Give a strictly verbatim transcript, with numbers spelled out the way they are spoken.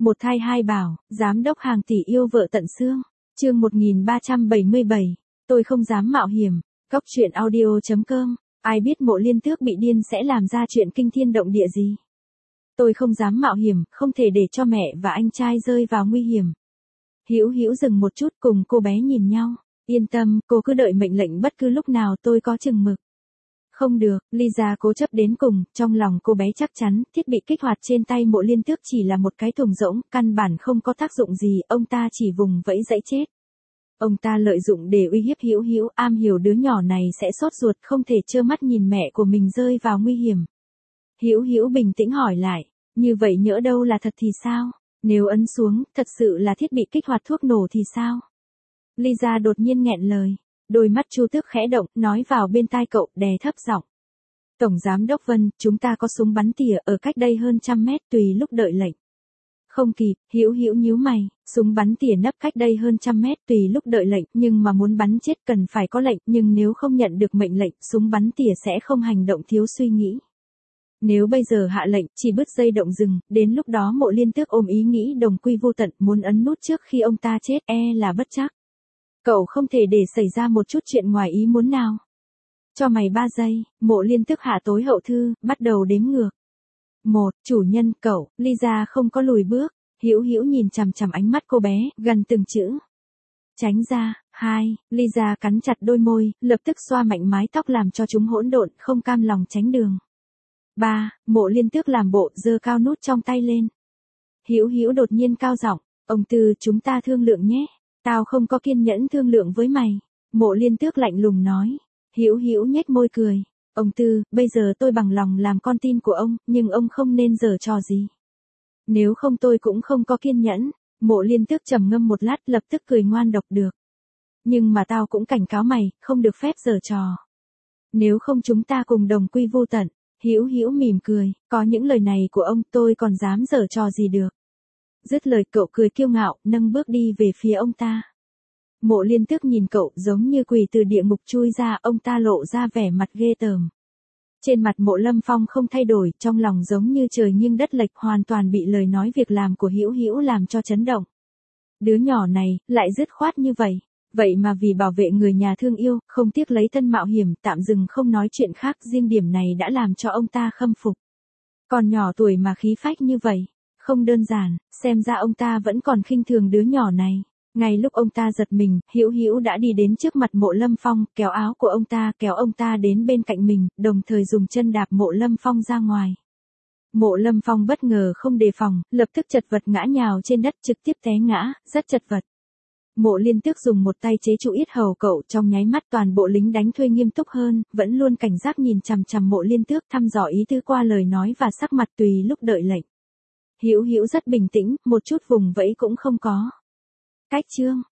Một thai hai bảo, giám đốc hàng tỷ yêu vợ tận xương. Chương một nghìn ba trăm bảy mươi bảy, tôi không dám mạo hiểm. Cốc truyện audio chấm com. Ai biết Mộ Liên Tước bị điên sẽ làm ra chuyện kinh thiên động địa gì? Tôi không dám mạo hiểm, không thể để cho mẹ và anh trai rơi vào nguy hiểm. Hữu Hữu dừng một chút cùng cô bé nhìn nhau. Yên tâm, cô cứ đợi mệnh lệnh bất cứ lúc nào tôi có chừng mực. Không được, Lisa cố chấp đến cùng, trong lòng cô bé chắc chắn, thiết bị kích hoạt trên tay Mộ Liên Tước chỉ là một cái thùng rỗng, căn bản không có tác dụng gì, ông ta chỉ vùng vẫy dãy chết. Ông ta lợi dụng để uy hiếp Hữu Hữu, am hiểu đứa nhỏ này sẽ sốt ruột không thể trơ mắt nhìn mẹ của mình rơi vào nguy hiểm. Hữu Hữu bình tĩnh hỏi lại, như vậy nhỡ đâu là thật thì sao? Nếu ấn xuống, thật sự là thiết bị kích hoạt thuốc nổ thì sao? Lisa đột nhiên nghẹn lời. Đôi mắt Chu Tước khẽ động, nói vào bên tai cậu, đè thấp giọng. Tổng giám đốc Vân, chúng ta có súng bắn tỉa ở cách đây hơn trăm mét, tùy lúc đợi lệnh. Không kịp, Hữu Hữu nhíu mày, súng bắn tỉa nấp cách đây hơn trăm mét, tùy lúc đợi lệnh, nhưng mà muốn bắn chết cần phải có lệnh, nhưng nếu không nhận được mệnh lệnh, súng bắn tỉa sẽ không hành động thiếu suy nghĩ. Nếu bây giờ hạ lệnh, chỉ bứt dây động rừng, đến lúc đó Mộ Liên Tước ôm ý nghĩ đồng quy vô tận, muốn ấn nút trước khi ông ta chết, e là bất trắc. Cậu không thể để xảy ra một chút chuyện ngoài ý muốn nào. Cho mày ba giây, Mộ Liên Tước hạ tối hậu thư, bắt đầu đếm ngược. Một, chủ nhân, cậu, Lisa không có lùi bước, Hữu Hữu nhìn chằm chằm ánh mắt cô bé, gần từng chữ. Tránh ra. Hai, Lisa cắn chặt đôi môi, lập tức xoa mạnh mái tóc làm cho chúng hỗn độn, không cam lòng tránh đường. Ba, Mộ Liên Tước làm bộ, giơ cao nút trong tay lên. Hữu Hữu đột nhiên cao giọng, ông Tư, chúng ta thương lượng nhé. Tao không có kiên nhẫn thương lượng với mày. Mộ Liên Tước lạnh lùng nói. Hữu Hữu nhếch môi cười. Ông Tư, bây giờ tôi bằng lòng làm con tin của ông, nhưng ông không nên giở trò gì. Nếu không tôi cũng không có kiên nhẫn. Mộ Liên Tước trầm ngâm một lát, lập tức cười ngoan độc được. Nhưng mà tao cũng cảnh cáo mày, không được phép giở trò. Nếu không chúng ta cùng đồng quy vô tận. Hữu Hữu mỉm cười, có những lời này của ông tôi còn dám giở trò gì được. Dứt lời cậu cười kiêu ngạo, nâng bước đi về phía ông ta. Mộ Liên Tước nhìn cậu giống như quỷ từ địa ngục chui ra, ông ta lộ ra vẻ mặt ghê tởm. Trên mặt Mộ Lâm Phong không thay đổi, trong lòng giống như trời nghiêng đất lệch, hoàn toàn bị lời nói việc làm của Hữu Hữu làm cho chấn động. Đứa nhỏ này, lại dứt khoát như vậy. Vậy mà vì bảo vệ người nhà thương yêu, không tiếc lấy thân mạo hiểm, tạm dừng không nói chuyện khác, riêng điểm này đã làm cho ông ta khâm phục. Còn nhỏ tuổi mà khí phách như vậy, không đơn giản, xem ra ông ta vẫn còn khinh thường đứa nhỏ này. Ngay lúc ông ta giật mình, Hữu Hữu đã đi đến trước mặt Mộ Lâm Phong, kéo áo của ông ta, kéo ông ta đến bên cạnh mình, đồng thời dùng chân đạp Mộ Lâm Phong ra ngoài. Mộ Lâm Phong bất ngờ không đề phòng, lập tức chật vật ngã nhào trên đất, trực tiếp té ngã, rất chật vật. Mộ Liên Tước dùng một tay chế trụ yết hầu cậu, trong nháy mắt toàn bộ lính đánh thuê nghiêm túc hơn, vẫn luôn cảnh giác nhìn chằm chằm Mộ Liên Tước, thăm dò ý tứ qua lời nói và sắc mặt tùy lúc đợi lệnh. Hữu Hữu rất bình tĩnh, một chút vùng vẫy cũng không có. Cách chương